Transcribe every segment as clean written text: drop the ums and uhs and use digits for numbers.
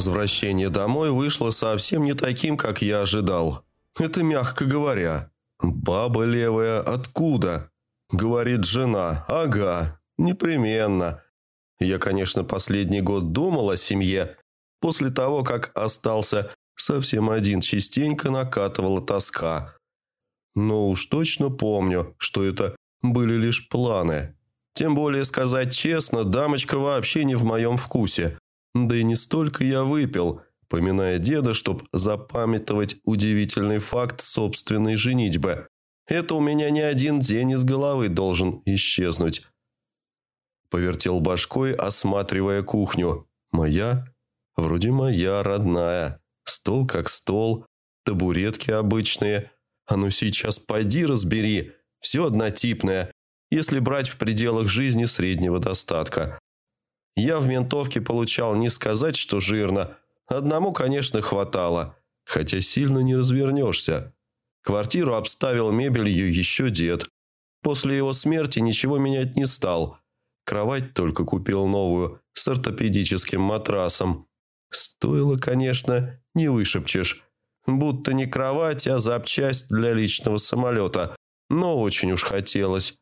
Возвращение домой вышло совсем не таким, как я ожидал. Это мягко говоря. «Баба левая откуда?» – говорит жена. «Ага, непременно». Я, конечно, последний год думал о семье. После того, как остался совсем один, частенько накатывала тоска. Но уж точно помню, что это были лишь планы. Тем более, сказать честно, дамочка вообще не в моем вкусе. Да и не столько я выпил, поминая деда, чтоб запамятовать удивительный факт собственной женитьбы. Это у меня не один день из головы должен исчезнуть. Повертел башкой, осматривая кухню. Моя? Вроде моя, родная. Стол как стол, табуретки обычные. А ну сейчас пойди разбери. Все однотипное, если брать в пределах жизни среднего достатка. Я в ментовке получал, не сказать, что жирно. Одному, конечно, хватало, хотя сильно не развернешься. Квартиру обставил мебелью еще дед. После его смерти ничего менять не стал. Кровать только купил новую, с ортопедическим матрасом. Стоило, конечно, не вышепчешь. Будто не кровать, а запчасть для личного самолета. Но очень уж хотелось.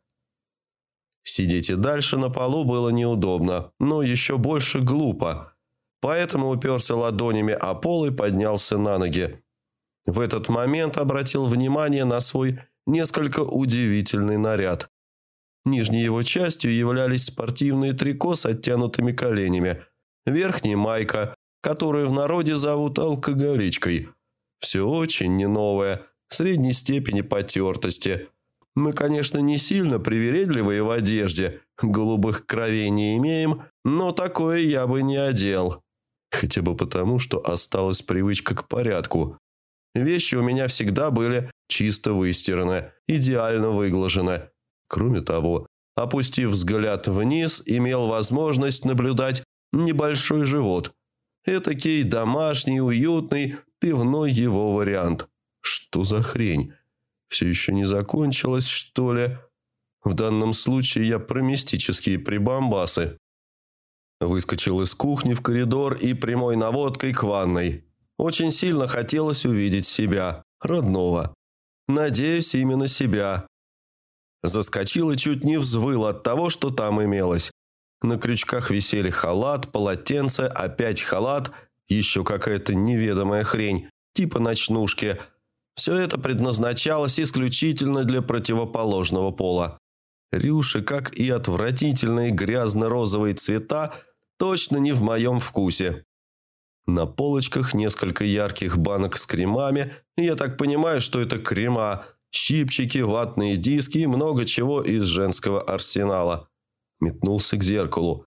Сидеть и дальше на полу было неудобно, но еще больше глупо. Поэтому уперся ладонями о пол и поднялся на ноги. В этот момент обратил внимание на свой несколько удивительный наряд. Нижней его частью являлись спортивные трико с оттянутыми коленями, верхней майка, которую в народе зовут алкоголичкой. Все очень не новое, средней степени потертости. Мы, конечно, не сильно привередливые в одежде, голубых кровей не имеем, но такое я бы не одел. Хотя бы потому, что осталась привычка к порядку. Вещи у меня всегда были чисто выстираны, идеально выглажены. Кроме того, опустив взгляд вниз, имел возможность наблюдать небольшой живот. Этакий домашний, уютный, пивной его вариант. Что за хрень? Все еще не закончилось, что ли? В данном случае я про мистические прибамбасы. Выскочил из кухни в коридор и прямой наводкой к ванной. Очень сильно хотелось увидеть себя, родного. Надеюсь, именно себя. Заскочил и чуть не взвыл от того, что там имелось. На крючках висели халат, полотенце, опять халат, еще какая-то неведомая хрень, типа ночнушки. Все это предназначалось исключительно для противоположного пола. Рюши, как и отвратительные грязно-розовые цвета, точно не в моем вкусе. На полочках несколько ярких банок с кремами, я так понимаю, что это крема, щипчики, ватные диски и много чего из женского арсенала. Метнулся к зеркалу.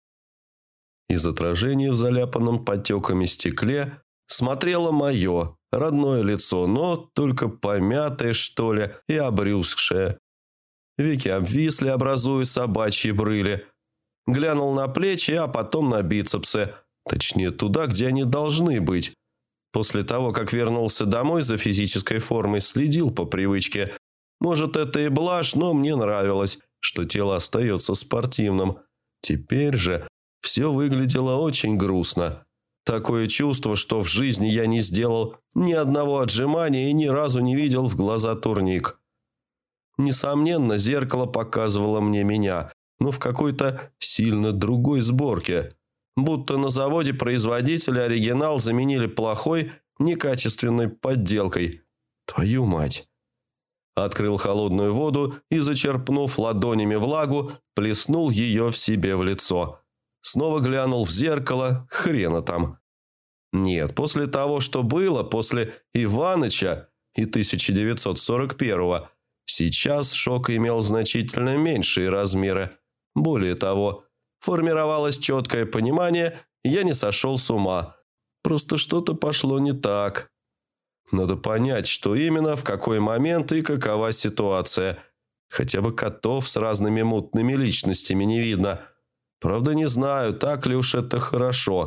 Из отражения в заляпанном потеками стекле смотрело мое, родное лицо, но только помятое, что ли, и обрюзгшее. Веки обвисли, образуя собачьи брыли. Глянул на плечи, а потом на бицепсы. Точнее, туда, где они должны быть. После того, как вернулся домой, за физической формой следил по привычке. Может, это и блажь, но мне нравилось, что тело остается спортивным. Теперь же все выглядело очень грустно. Такое чувство, что в жизни я не сделал ни одного отжимания и ни разу не видел в глаза турник. Несомненно, зеркало показывало мне меня, но в какой-то сильно другой сборке. Будто на заводе производители оригинал заменили плохой, некачественной подделкой. Твою мать! Открыл холодную воду и, зачерпнув ладонями влагу, плеснул ее в себе в лицо. Снова глянул в зеркало, хрена там. Нет, после того, что было, после Иваныча и 1941-го, сейчас шок имел значительно меньшие размеры. Более того, формировалось четкое понимание, я не сошел с ума. Просто что-то пошло не так. Надо понять, что именно, в какой момент и какова ситуация. Хотя бы котов с разными мутными личностями не видно. Правда, не знаю, так ли уж это хорошо.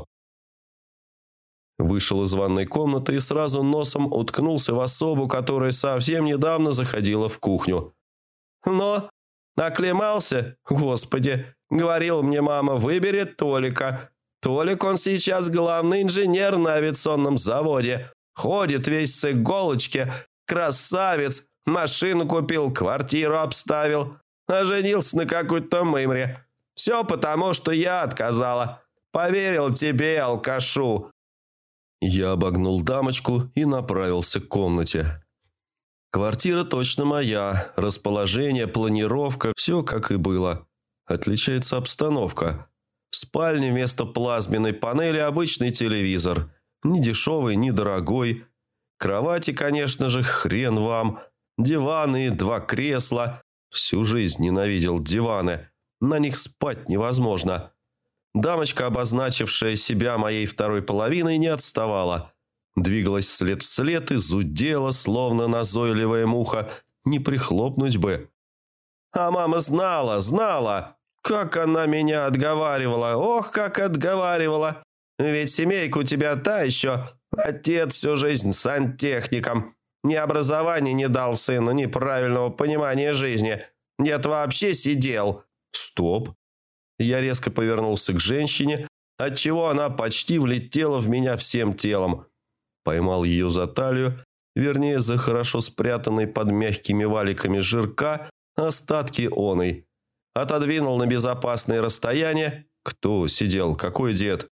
Вышел из ванной комнаты и сразу носом уткнулся в особу, которая совсем недавно заходила в кухню. «Но, оклемался? Господи, говорила мне мама, выберет Толика. Толик он сейчас главный инженер на авиационном заводе. Ходит весь с иголочки, красавец, машину купил, квартиру обставил, а женился на какой-то мымре. Все потому, что я отказала. Поверил тебе, алкашу». Я обогнул дамочку и направился к комнате. Квартира точно моя, расположение, планировка, все как и было. Отличается обстановка. В спальне вместо плазменной панели обычный телевизор. Ни дешевый, ни дорогой. Кровати, конечно же, хрен вам. Диваны, 2 кресла. Всю жизнь ненавидел диваны. На них спать невозможно. Дамочка, обозначившая себя моей второй половиной, не отставала. Двигалась след в след и зудела, словно назойливая муха. Не прихлопнуть бы. А мама знала. Как она меня отговаривала. Ох, как отговаривала. Ведь семейка у тебя та еще. Отец всю жизнь сантехником. Ни образования не дал сыну, ни правильного понимания жизни. Дед вообще сидел. Стоп. Я резко повернулся к женщине, отчего она почти влетела в меня всем телом. Поймал ее за талию, вернее, за хорошо спрятанной под мягкими валиками жирка остатки оной. Отодвинул на безопасное расстояние. Кто сидел? Какой дед?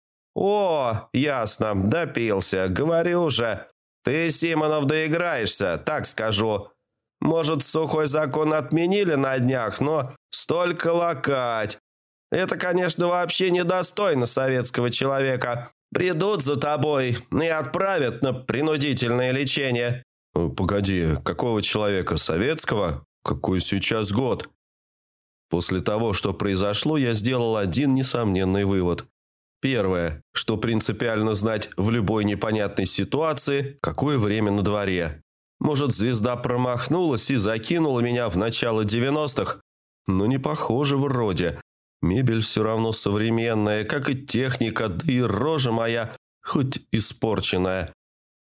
«О, ясно, допился. Говорю же. Ты, Симонов, доиграешься, так скажу. Может, сухой закон отменили на днях, но столько лакать. Это, конечно, вообще недостойно советского человека. Придут за тобой и отправят на принудительное лечение». «Погоди, какого человека? Советского? Какой сейчас год?» После того, что произошло, я сделал один несомненный вывод. Первое, что принципиально знать в любой непонятной ситуации, какое время на дворе. Может, звезда промахнулась и закинула меня в начало 90-х? Но не похоже вроде. Мебель все равно современная, как и техника, да и рожа моя, хоть испорченная.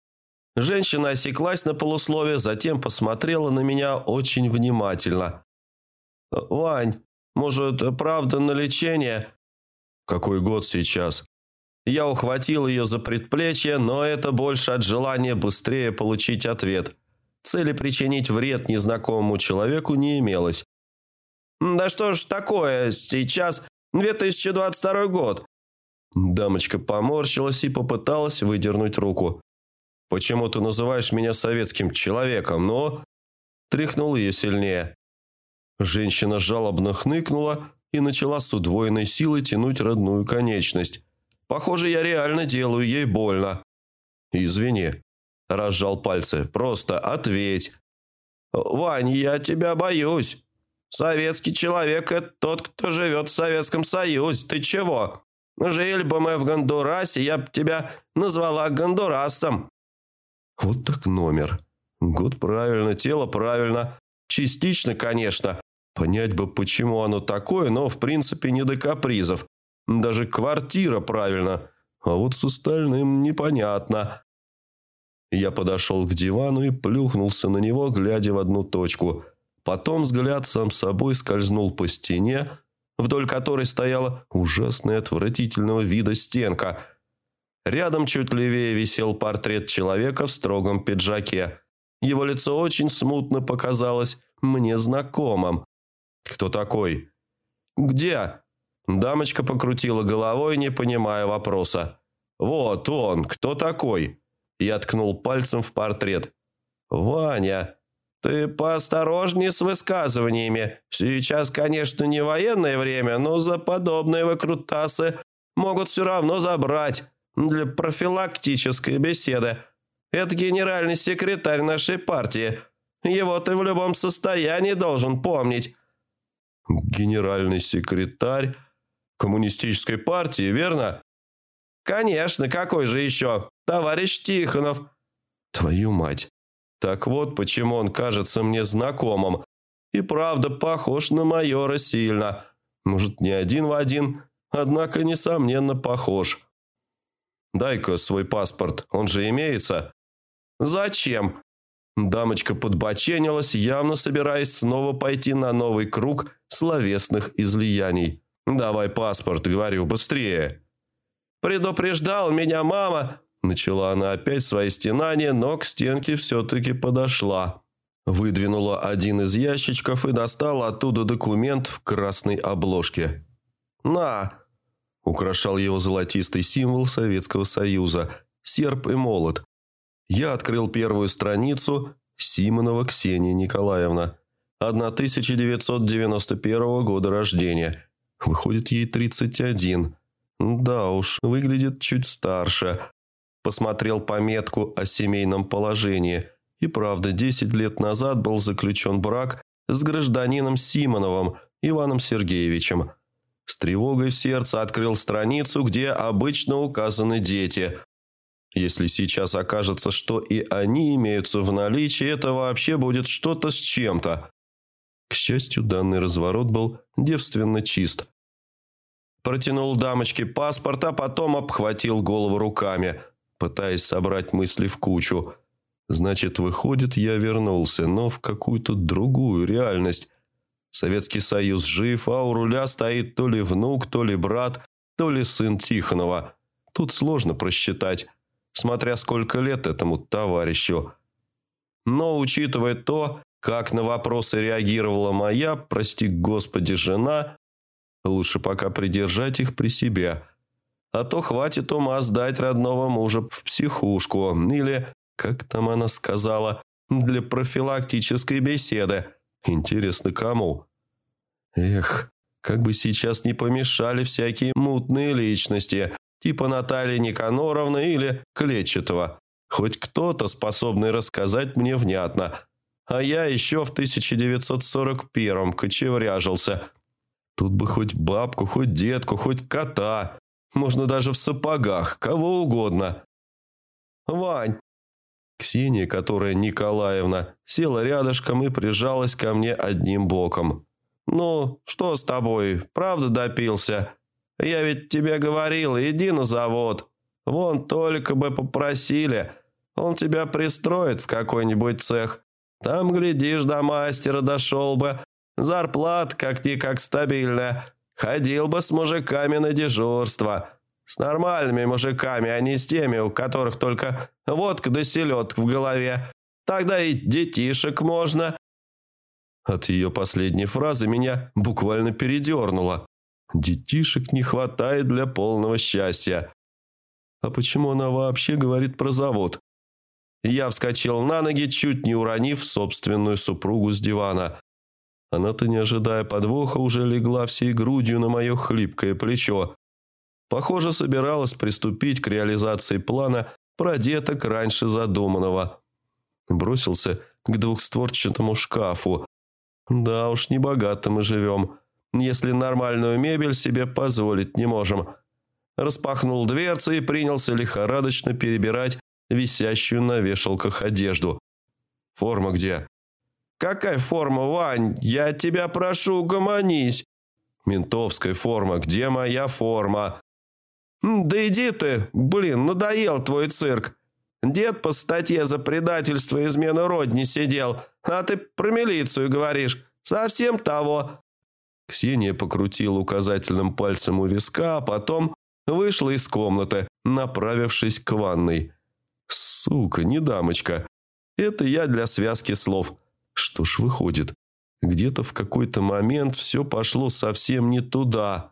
Женщина осеклась на полуслове, затем посмотрела на меня очень внимательно. «Вань, может, правда на лечение?» «Какой год сейчас?» Я ухватил ее за предплечье, но это больше от желания быстрее получить ответ. Цели причинить вред незнакомому человеку не имелось. «Да что ж такое, сейчас 2022 год». Дамочка поморщилась и попыталась выдернуть руку. «Почему ты называешь меня советским человеком, но...» Тряхнул ее сильнее. Женщина жалобно хныкнула и начала с удвоенной силой тянуть родную конечность. Похоже, я реально делаю ей больно. «Извини», – разжал пальцы, – «просто ответь». «Вань, я тебя боюсь. Советский человек – это тот, кто живет в Советском Союзе. Ты чего? Жили бы мы в Гондурасе, я бы тебя назвала гондурасцем». Вот так номер. Год правильно, тело правильно. Частично, конечно. Понять бы, почему оно такое, но в принципе не до капризов. Даже квартира правильно. А вот с остальным непонятно. Я подошел к дивану и плюхнулся на него, глядя в одну точку. Потом взгляд сам собой скользнул по стене, вдоль которой стояла ужасная отвратительного вида стенка. Рядом чуть левее висел портрет человека в строгом пиджаке. Его лицо очень смутно показалось мне знакомым. «Кто такой?» «Где?» Дамочка покрутила головой, не понимая вопроса. «Вот он, кто такой?» Я ткнул пальцем в портрет. «Ваня, ты поосторожнее с высказываниями. Сейчас, конечно, не военное время, но за подобные выкрутасы могут все равно забрать для профилактической беседы. Это генеральный секретарь нашей партии. Его ты в любом состоянии должен помнить». «Генеральный секретарь коммунистической партии, верно?» «Конечно, какой же еще? Товарищ Тихонов». «Твою мать! Так вот, почему он кажется мне знакомым. И правда похож на майора сильно. Может, не один в один, однако, несомненно, похож». «Дай-ка свой паспорт, он же имеется». «Зачем?» Дамочка подбоченилась, явно собираясь снова пойти на новый круг словесных излияний. «Давай паспорт, говорю, быстрее». «Предупреждал меня мама!» Начала она опять свои стенания, но к стенке все-таки подошла. Выдвинула один из ящичков и достала оттуда документ в красной обложке. «На!» – украшал его золотистый символ Советского Союза – серп и молот. Я открыл первую страницу. Симонова Ксения Николаевна. 1991 года рождения. Выходит, ей 31. Да уж, выглядит чуть старше. Посмотрел пометку о семейном положении. И правда, 10 лет назад был заключен брак с гражданином Симоновым Иваном Сергеевичем. С тревогой в сердце открыл страницу, где обычно указаны дети. Если сейчас окажется, что и они имеются в наличии, это вообще будет что-то с чем-то. К счастью, данный разворот был девственно чист. Протянул дамочке паспорт, а потом обхватил голову руками, пытаясь собрать мысли в кучу. Значит, выходит, я вернулся, но в какую-то другую реальность. Советский Союз жив, а у руля стоит то ли внук, то ли брат, то ли сын Тихонова. Тут сложно просчитать, смотря сколько лет этому товарищу. Но, учитывая то, как на вопросы реагировала моя, прости господи, жена, лучше пока придержать их при себе. А то хватит ума сдать родного мужа в психушку или, как там она сказала, для профилактической беседы. Интересно, кому? Эх, как бы сейчас не помешали всякие мутные личности, типа Натальи Никаноровны или Клетчатого. Хоть кто-то, способный рассказать мне внятно. А я еще в 1941-м кочевряжился. Тут бы хоть бабку, хоть детку, хоть кота. Можно даже в сапогах, кого угодно. «Вань!» Ксения, которая Николаевна, села рядышком и прижалась ко мне одним боком. «Ну, что с тобой? Правда допился? Я ведь тебе говорил, иди на завод. Вон только бы попросили. Он тебя пристроит в какой-нибудь цех. Там, глядишь, до мастера дошел бы. Зарплата как-никак стабильная. Ходил бы с мужиками на дежурство. С нормальными мужиками, а не с теми, у которых только водка да селедка в голове. Тогда и детишек можно». От ее последней фразы меня буквально передернуло. Детишек не хватает для полного счастья. А почему она вообще говорит про завод? Я вскочил на ноги, чуть не уронив собственную супругу с дивана. Она-то, не ожидая подвоха, уже легла всей грудью на мое хлипкое плечо. Похоже, собиралась приступить к реализации плана про деток раньше задуманного. Бросился к двухстворчатому шкафу. Да уж, небогато мы живем, если нормальную мебель себе позволить не можем. Распахнул дверцы и принялся лихорадочно перебирать висящую на вешалках одежду. «Форма где?» «Какая форма, Вань? Я тебя прошу, угомонись!» «Ментовская форма. Где моя форма?» «Да иди ты! Блин, надоел твой цирк! Дед по статье за предательство и измену родни сидел, а ты про милицию говоришь. Совсем того!» Ксения покрутила указательным пальцем у виска, а потом вышла из комнаты, направившись к ванной. «Сука, не дамочка. Это я для связки слов. Что ж выходит, где-то в какой-то момент все пошло совсем не туда».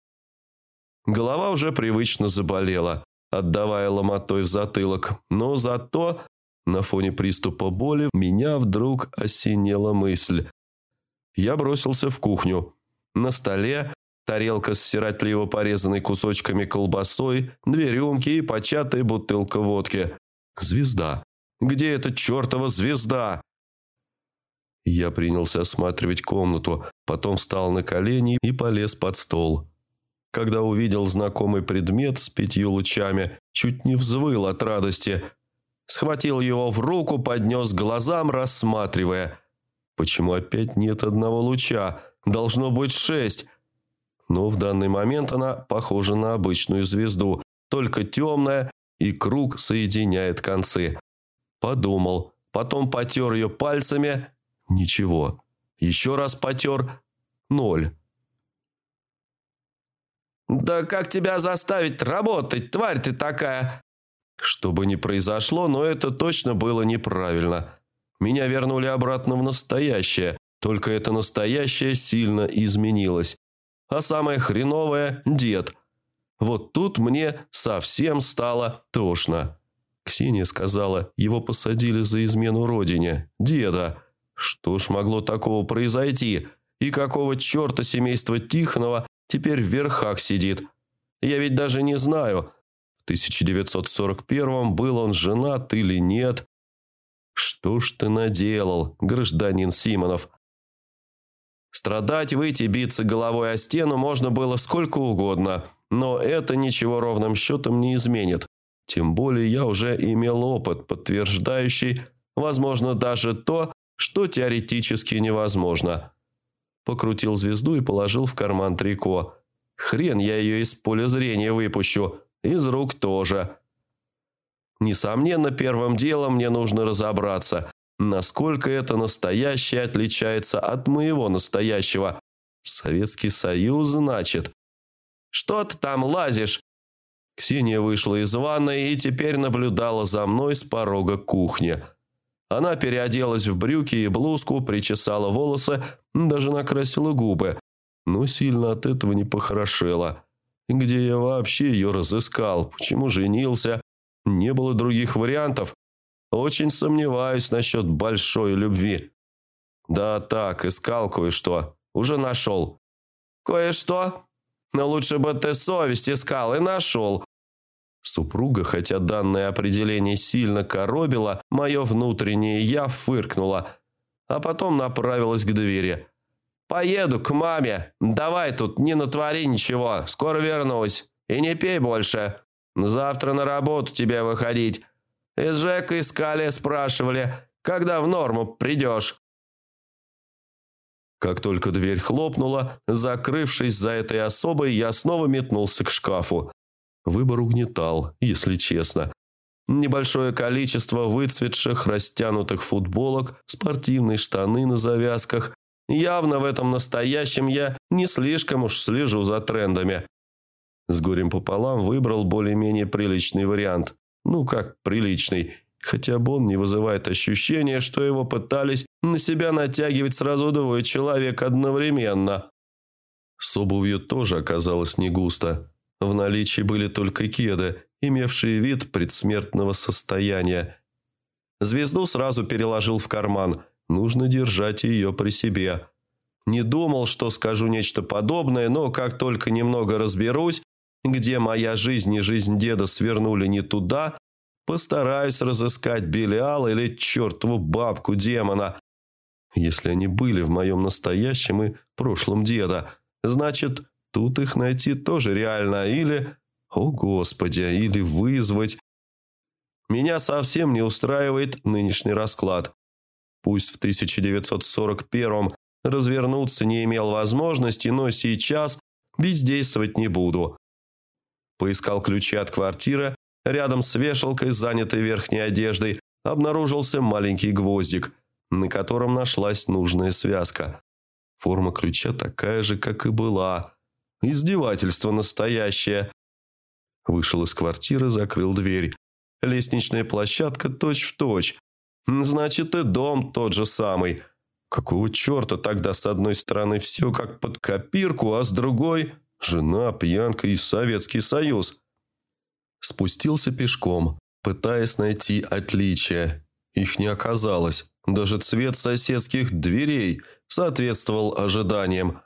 Голова уже привычно заболела, отдавая ломотой в затылок, но зато на фоне приступа боли меня вдруг осенила мысль. Я бросился в кухню. На столе тарелка с сиротливо порезанной кусочками колбасой, 2 рюмки и початая бутылка водки. Звезда. Где эта чертова звезда? Я принялся осматривать комнату, потом встал на колени и полез под стол. Когда увидел знакомый предмет с 5 лучами, чуть не взвыл от радости. Схватил его в руку, поднес к глазам, рассматривая. Почему опять нет одного луча? Должно быть 6. Но в данный момент она похожа на обычную звезду, только темная, и круг соединяет концы. Подумал, потом потер ее пальцами. Ничего. Еще раз потер. 0. «Да как тебя заставить работать, тварь ты такая?» Что бы ни произошло, но это точно было неправильно. Меня вернули обратно в настоящее, только это настоящее сильно изменилось. А самое хреновое – дед. Вот тут мне совсем стало тошно. Ксения сказала, его посадили за измену родине, деда. Что ж могло такого произойти? И какого черта семейство Тихонова теперь в верхах сидит? Я ведь даже не знаю, в 1941-м был он женат или нет. Что ж ты наделал, гражданин Симонов? Страдать, выйти, биться головой о стену можно было сколько угодно, но это ничего ровным счетом не изменит. Тем более я уже имел опыт, подтверждающий, возможно, даже то, что теоретически невозможно. Покрутил звезду и положил в карман трико. Хрен я ее из поля зрения выпущу, из рук тоже. Несомненно, первым делом мне нужно разобраться, насколько это настоящее отличается от моего настоящего. Советский Союз, значит. «Что ты там лазишь?» Ксения вышла из ванной и теперь наблюдала за мной с порога кухни. Она переоделась в брюки и блузку, причесала волосы, даже накрасила губы, но сильно от этого не похорошела. Где я вообще ее разыскал? Почему женился? Не было других вариантов. Очень сомневаюсь насчет большой любви. Да так, искал кое-что. Уже нашел. «Кое-что? Но лучше бы ты совесть искал и нашел». Супруга, хотя данное определение сильно коробило, мое внутреннее «я» фыркнула, а потом направилась к двери. «Поеду к маме. Давай тут не натвори ничего. Скоро вернусь. И не пей больше. Завтра на работу тебе выходить. Из Жека искали, спрашивали, когда в норму придешь». Как только дверь хлопнула, закрывшись за этой особой, я снова метнулся к шкафу. Выбор угнетал, если честно. Небольшое количество выцветших, растянутых футболок, спортивные штаны на завязках. Явно в этом настоящем я не слишком уж слежу за трендами. С горем пополам выбрал более-менее приличный вариант. Ну как приличный, хотя бы он не вызывает ощущения, что его пытались на себя натягивать сразу двое человек одновременно. С обувью тоже оказалось не густо. В наличии были только кеды, имевшие вид предсмертного состояния. Звезду сразу переложил в карман. Нужно держать ее при себе. Не думал, что скажу нечто подобное, но как только немного разберусь, где моя жизнь и жизнь деда свернули не туда, постараюсь разыскать Белиал или чертову бабку демона. Если они были в моем настоящем и прошлом деда, значит, тут их найти тоже реально. Или, о господи, или вызвать. Меня совсем не устраивает нынешний расклад. Пусть в 1941-м развернуться не имел возможности, но сейчас бездействовать не буду. Поискал ключи от квартиры. Рядом с вешалкой, занятой верхней одеждой, обнаружился маленький гвоздик, на котором нашлась нужная связка. Форма ключа такая же, как и была. Издевательство настоящее. Вышел из квартиры, закрыл дверь. Лестничная площадка точь-в-точь. Значит, и дом тот же самый. Какого черта тогда с одной стороны все как под копирку, а с другой – жена, пьянка и Советский Союз? Спустился пешком, пытаясь найти отличия. Их не оказалось. Даже цвет соседских дверей соответствовал ожиданиям.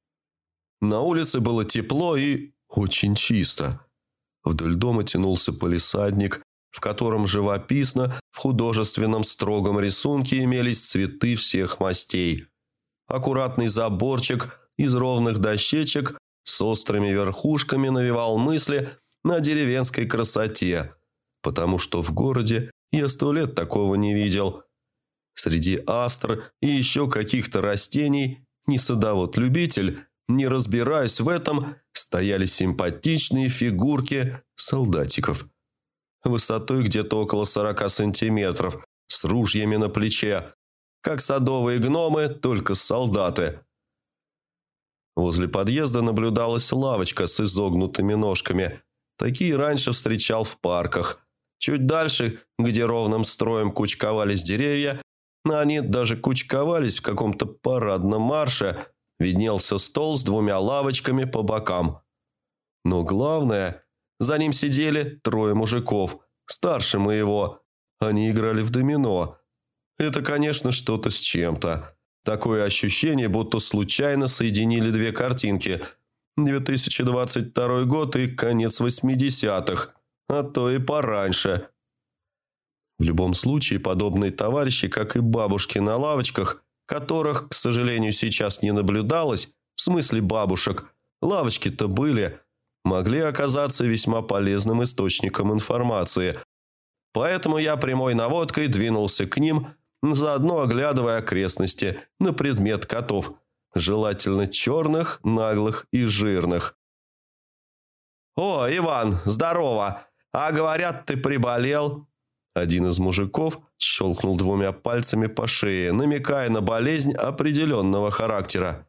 На улице было тепло и очень чисто. Вдоль дома тянулся палисадник, в котором живописно в художественном строгом рисунке имелись цветы всех мастей. Аккуратный заборчик из ровных дощечек с острыми верхушками навевал мысли на деревенской красоте, потому что в городе я 100 лет такого не видел. Среди астр и еще каких-то растений, не садовод-любитель, не разбираясь в этом, стояли симпатичные фигурки солдатиков. Высотой где-то около 40 сантиметров, с ружьями на плече. Как садовые гномы, только солдаты. Возле подъезда наблюдалась лавочка с изогнутыми ножками. Такие раньше встречал в парках. Чуть дальше, где ровным строем кучковались деревья, они даже кучковались в каком-то парадном марше, виднелся стол с 2 лавочками по бокам. Но главное, за ним сидели 3 мужиков, старше моего. Они играли в домино. Это, конечно, что-то с чем-то. Такое ощущение, будто случайно соединили 2 картинки. 2022 год и конец 80-х, а то и пораньше. В любом случае, подобные товарищи, как и бабушки на лавочках, которых, к сожалению, сейчас не наблюдалось, в смысле бабушек, лавочки-то были, могли оказаться весьма полезным источником информации. Поэтому я прямой наводкой двинулся к ним, заодно оглядывая окрестности на предмет котов, желательно черных, наглых и жирных. «О, Иван, здорово! А говорят, ты приболел?» Один из мужиков щелкнул 2 пальцами по шее, намекая на болезнь определенного характера.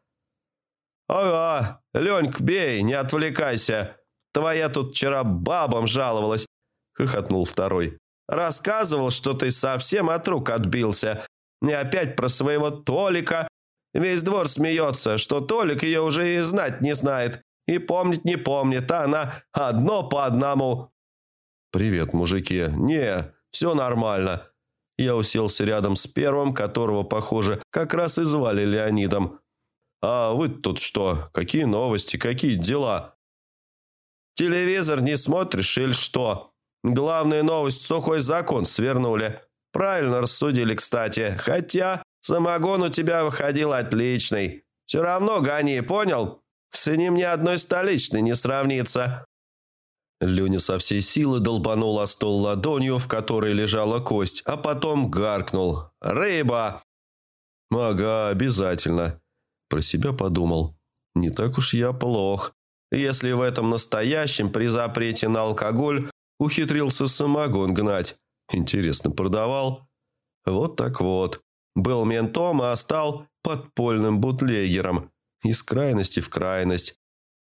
«Ага, Ленька, бей, не отвлекайся. Твоя тут вчера бабам жаловалась», — хохотнул второй. «Рассказывал, что ты совсем от рук отбился. И опять про своего Толика. Весь двор смеется, что Толик ее уже и знать не знает, и помнить не помнит, а она одно по одному». «Привет, мужики. Не, все нормально». Я уселся рядом с первым, которого, похоже, как раз и звали Леонидом. «А вы тут что? Какие новости? Какие дела?» «Телевизор не смотришь или что? Главная новость – сухой закон свернули. Правильно рассудили, кстати. Хотя самогон у тебя выходил отличный. Все равно гони, понял? С ним ни одной столичной не сравнится». Леня со всей силы долбанул о стол ладонью, в которой лежала кость, а потом гаркнул: «Рыба!» «Ага, обязательно». Про себя подумал: не так уж я плох, если в этом настоящем при запрете на алкоголь ухитрился самогон гнать. Интересно, продавал? Вот так вот. Был ментом, а стал подпольным бутлегером. Из крайности в крайность.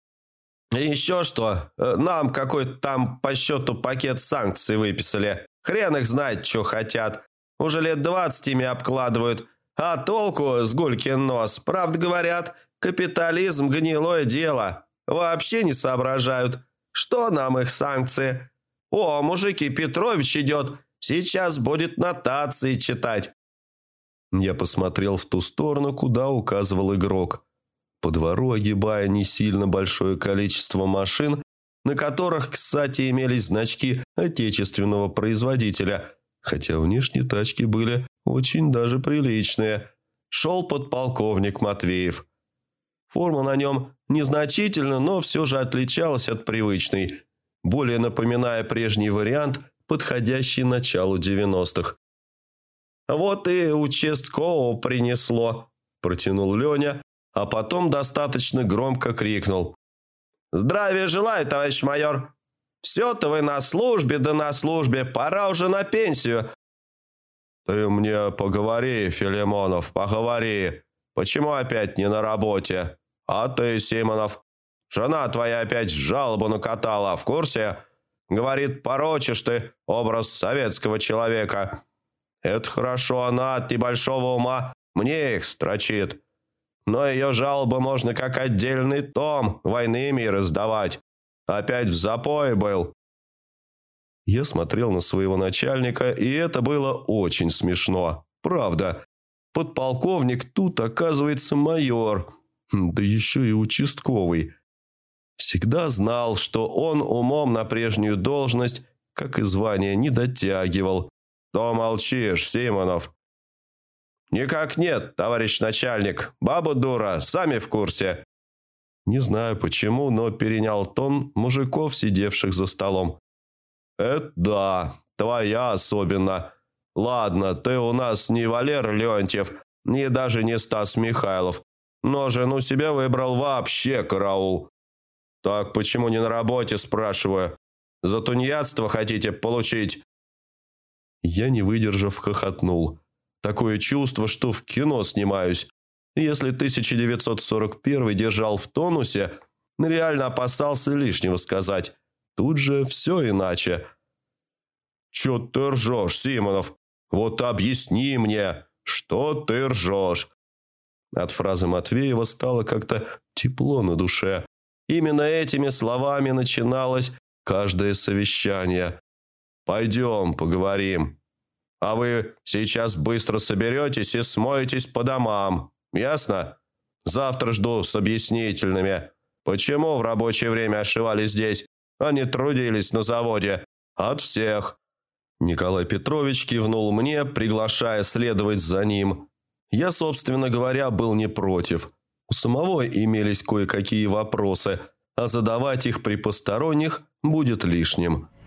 «Еще что? Нам какой-то там по счету пакет санкций выписали. Хрен их знает, что хотят. Уже лет 20 ими обкладывают. А толку с гулькин нос. Правда говорят, капитализм – гнилое дело. Вообще не соображают. Что нам их санкции? О, мужики, Петрович идет. Сейчас будет нотации читать». Я посмотрел в ту сторону, куда указывал игрок. По двору, огибая не сильно большое количество машин, на которых, кстати, имелись значки отечественного производителя, хотя внешне тачки были очень даже приличные, шел подполковник Матвеев. Форма на нем незначительно, но все же отличалась от привычной, более напоминая прежний вариант, подходящий началу 90-х. «Вот и участкового принесло», – протянул Леня, а потом достаточно громко крикнул: «Здравия желаю, товарищ майор! Все-то вы на службе, да на службе, пора уже на пенсию». «Ты мне поговори, Филимонов, поговори. Почему опять не на работе? А ты, Симонов, жена твоя опять жалобу накатала, в курсе? Говорит, порочишь ты образ советского человека. Это хорошо, она от небольшого ума мне их строчит. Но ее жалобы можно как отдельный том «Войны и мира» сдавать. Опять в запое был». Я смотрел на своего начальника, и это было очень смешно. Правда. Подполковник тут, оказывается, майор. Да еще и участковый. Всегда знал, что он умом на прежнюю должность, как и звание, не дотягивал. «То молчишь, Симонов». «Никак нет, товарищ начальник. Баба дура, сами в курсе». Не знаю почему, но перенял тон мужиков, сидевших за столом. «Это да, твоя особенно. Ладно, ты у нас не Валер Леонтьев, ни даже не Стас Михайлов, но жену себе выбрал вообще караул. Так почему не на работе, спрашиваю? За тунеядство хотите получить?» Я, не выдержав, хохотнул. Такое чувство, что в кино снимаюсь. Если 1941 держал в тонусе, реально опасался лишнего сказать. Тут же все иначе. «Чё ты ржешь, Симонов? Вот объясни мне, что ты ржешь?» От фразы Матвеева стало как-то тепло на душе. Именно этими словами начиналось каждое совещание. «Пойдем, поговорим. А вы сейчас быстро соберетесь и смоетесь по домам. Ясно? Завтра жду с объяснительными. Почему в рабочее время ошивали здесь, а не трудились на заводе? От всех». Николай Петрович кивнул мне, приглашая следовать за ним. Я, собственно говоря, был не против. У самого имелись кое-какие вопросы, а задавать их при посторонних будет лишним.